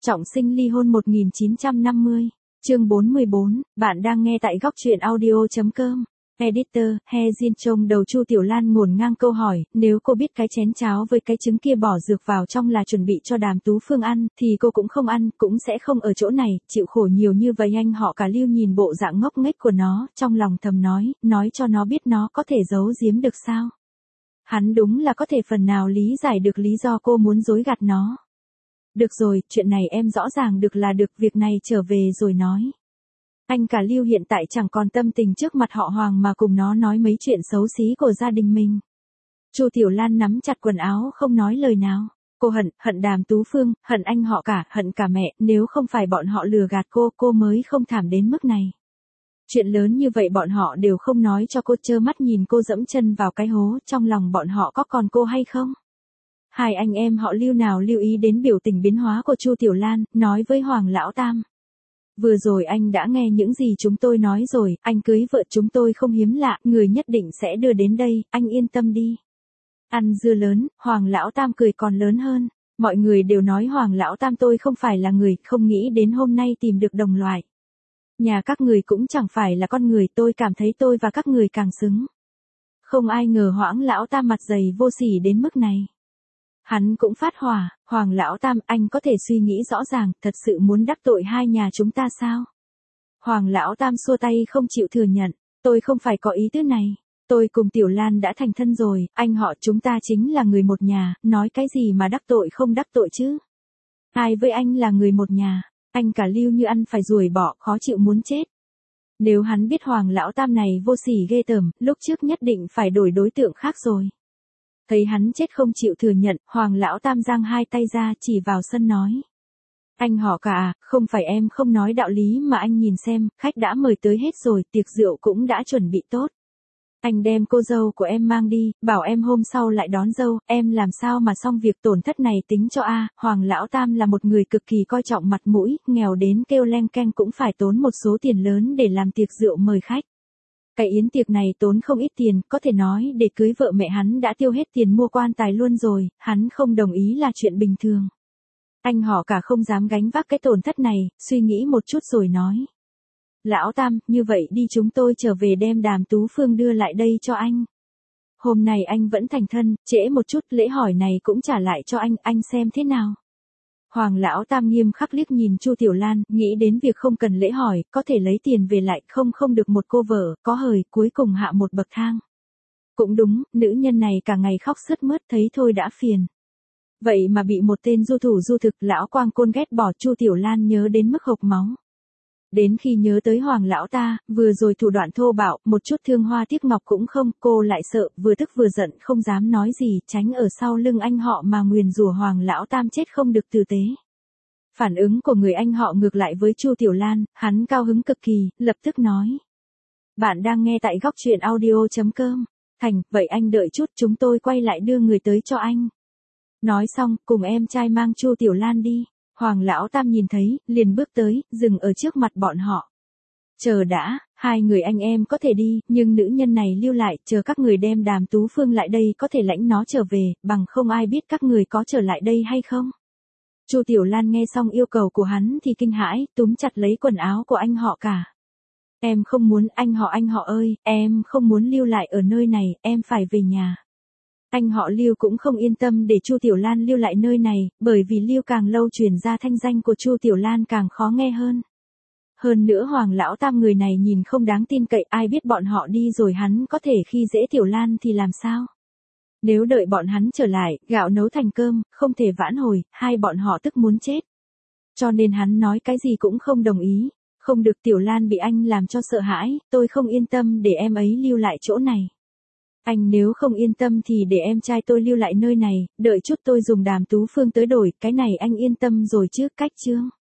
Trọng sinh ly hôn 1950, chương 44, bạn đang nghe tại góc truyện audio.com. Editor, He Jin trông đầu Chu Tiểu Lan ngổn ngang câu hỏi, nếu cô biết cái chén cháo với cái trứng kia bỏ dược vào trong là chuẩn bị cho Đàm Tú Phương ăn, thì cô cũng không ăn, cũng sẽ không ở chỗ này, chịu khổ nhiều như vậy. Anh họ cả Lưu nhìn bộ dạng ngốc nghếch của nó, trong lòng thầm nói cho nó biết nó có thể giấu giếm được sao. Hắn đúng là có thể phần nào lý giải được lý do cô muốn dối gạt nó. Được rồi, chuyện này em rõ ràng được là được, việc này trở về rồi nói. Anh cả Lưu hiện tại chẳng còn tâm tình trước mặt họ Hoàng mà cùng nó nói mấy chuyện xấu xí của gia đình mình. Chu Tiểu Lan nắm chặt quần áo không nói lời nào. Cô hận Đàm Tú Phương, hận anh họ cả, hận cả mẹ, nếu không phải bọn họ lừa gạt cô mới không thảm đến mức này. Chuyện lớn như vậy bọn họ đều không nói cho cô, trơ mắt nhìn cô dẫm chân vào cái hố, trong lòng bọn họ có còn cô hay không? Hai anh em họ Lưu nào lưu ý đến biểu tình biến hóa của Chu Tiểu Lan, nói với Hoàng Lão Tam. Vừa rồi anh đã nghe những gì chúng tôi nói rồi, anh cưới vợ chúng tôi không hiếm lạ, người nhất định sẽ đưa đến đây, anh yên tâm đi. Ăn dưa lớn, Hoàng Lão Tam cười còn lớn hơn. Mọi người đều nói Hoàng Lão Tam tôi không phải là người, không nghĩ đến hôm nay tìm được đồng loại. Nhà các người cũng chẳng phải là con người, tôi cảm thấy tôi và các người càng xứng. Không ai ngờ Hoàng Lão Tam mặt dày vô sỉ đến mức này. Hắn cũng phát hỏa, Hoàng Lão Tam, anh có thể suy nghĩ rõ ràng, thật sự muốn đắc tội hai nhà chúng ta sao? Hoàng Lão Tam xua tay không chịu thừa nhận, tôi không phải có ý tứ này. Tôi cùng Tiểu Lan đã thành thân rồi, anh họ chúng ta chính là người một nhà, nói cái gì mà đắc tội không đắc tội chứ? Ai với anh là người một nhà, anh cả Lưu như ăn phải ruồi bọ, khó chịu muốn chết. Nếu hắn biết Hoàng Lão Tam này vô sỉ ghê tởm, lúc trước nhất định phải đổi đối tượng khác rồi. Thấy hắn chết không chịu thừa nhận, Hoàng Lão Tam giang hai tay ra chỉ vào sân nói. Anh họ cả à, không phải em không nói đạo lý mà anh nhìn xem, khách đã mời tới hết rồi, tiệc rượu cũng đã chuẩn bị tốt. Anh đem cô dâu của em mang đi, bảo em hôm sau lại đón dâu, em làm sao mà xong việc tổn thất này tính cho a. Hoàng Lão Tam là một người cực kỳ coi trọng mặt mũi, nghèo đến kêu leng keng cũng phải tốn một số tiền lớn để làm tiệc rượu mời khách. Cái yến tiệc này tốn không ít tiền, có thể nói để cưới vợ mẹ hắn đã tiêu hết tiền mua quan tài luôn rồi, hắn không đồng ý là chuyện bình thường. Anh họ cả không dám gánh vác cái tổn thất này, suy nghĩ một chút rồi nói. Lão Tam, như vậy đi chúng tôi trở về đem Đàm Tú Phương đưa lại đây cho anh. Hôm nay anh vẫn thành thân, trễ một chút, lễ hỏi này cũng trả lại cho anh xem thế nào. Hoàng Lão Tam nghiêm khắc liếc nhìn Chu Tiểu Lan, nghĩ đến việc không cần lễ hỏi, có thể lấy tiền về lại, không được một cô vợ, có hời, cuối cùng hạ một bậc thang. Cũng đúng, nữ nhân này cả ngày khóc sướt mướt thấy thôi đã phiền. Vậy mà bị một tên du thủ du thực, lão quang côn ghét bỏ, Chu Tiểu Lan nhớ đến mức hộc máu. Đến khi nhớ tới Hoàng Lão ta, vừa rồi thủ đoạn thô bạo, một chút thương hoa tiếc ngọc cũng không, cô lại sợ, vừa tức vừa giận, không dám nói gì, tránh ở sau lưng anh họ mà nguyền rủa Hoàng Lão Tam chết không được tử tế. Phản ứng của người anh họ ngược lại với Chu Tiểu Lan, hắn cao hứng cực kỳ, lập tức nói. Bạn đang nghe tại góc truyện audio.com. Thành, vậy anh đợi chút, chúng tôi quay lại đưa người tới cho anh. Nói xong, cùng em trai mang Chu Tiểu Lan đi. Hoàng Lão Tam nhìn thấy, liền bước tới, dừng ở trước mặt bọn họ. Chờ đã, hai người anh em có thể đi, nhưng nữ nhân này lưu lại, chờ các người đem Đàm Tú Phương lại đây có thể lãnh nó trở về, bằng không ai biết các người có trở lại đây hay không. Chu Tiểu Lan nghe xong yêu cầu của hắn thì kinh hãi, túm chặt lấy quần áo của anh họ cả. Em không muốn, anh họ ơi, em không muốn lưu lại ở nơi này, em phải về nhà. Anh họ Lưu cũng không yên tâm để Chu Tiểu Lan lưu lại nơi này, bởi vì Lưu càng lâu truyền ra thanh danh của Chu Tiểu Lan càng khó nghe hơn. Hơn nữa Hoàng Lão Tam người này nhìn không đáng tin cậy, ai biết bọn họ đi rồi hắn có thể khi dễ Tiểu Lan thì làm sao? Nếu đợi bọn hắn trở lại, gạo nấu thành cơm, không thể vãn hồi, hai bọn họ tức muốn chết. Cho nên hắn nói cái gì cũng không đồng ý. Không được, Tiểu Lan bị anh làm cho sợ hãi, tôi không yên tâm để em ấy lưu lại chỗ này. Anh nếu không yên tâm thì để em trai tôi lưu lại nơi này, đợi chút tôi dùng Đàm Tú Phương tới đổi, cái này anh yên tâm rồi chứ, cách chưa?